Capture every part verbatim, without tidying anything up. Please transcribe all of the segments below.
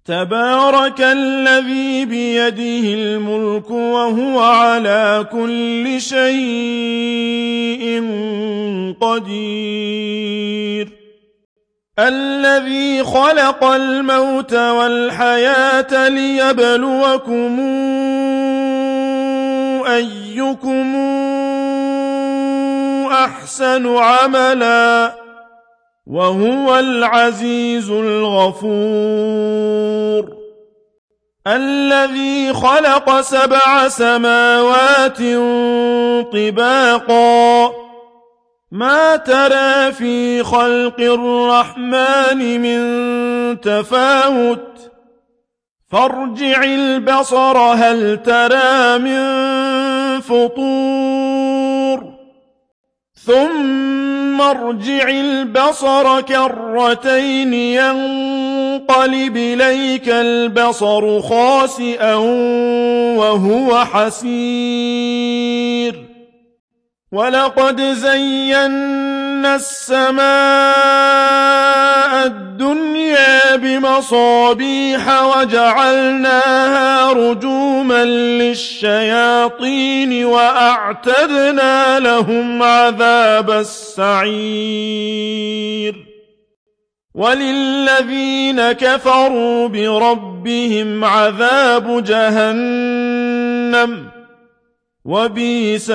تبارك الذي بيده الملك وهو على كل شيء قدير الذي خلق الموت والحياة ليبلوكم أيكم أحسن عملا وهو العزيز الغفور الذي خلق سبع سماوات طباقا ما ترى في خلق الرحمن من تفاوت فارجع البصر هل ترى من فطور ثم ارجع البصر كرتين ينقلب إليك البصر خاسئا وهو حسير ولقد زينا السماء الدنيا بمصابيح وجعلناها رجوما للشياطين وأعتدنا لهم عذاب السعير وللذين كفروا بربهم عذاب جهنم وبئس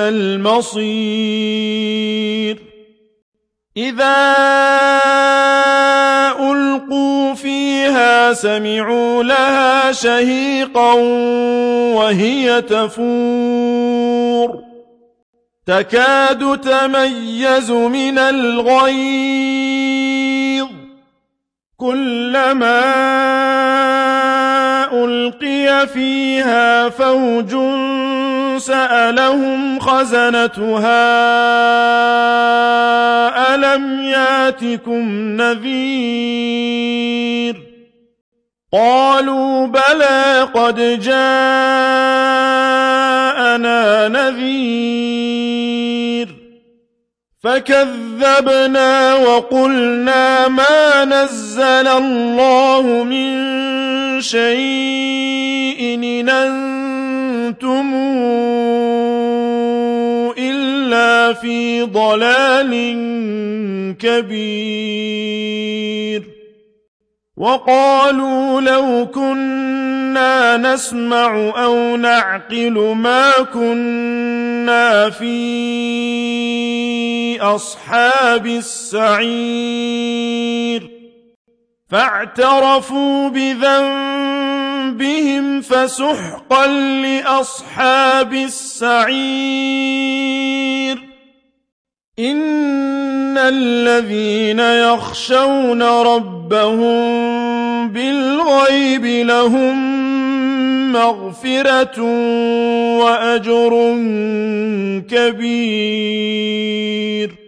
المصير إذا ألقوا فيها سمعوا لها شهيقا وهي تفور تكاد تميز من الغيظ كلما ألقي فيها فوج سألهم خزنتها ألم ياتكم نذير قالوا بلى قد جاءنا نذير فكذبنا وقلنا ما نزل الله من شيء إن أنتم إلا في ضلال كبير وقالوا لو كنا نسمع أو نعقل ما كنا في أصحاب السعير فاعترفوا بذنبهم فسحقا لأصحاب السعير إن الذين يخشون ربهم بالغيب لهم مغفرة وأجر كبير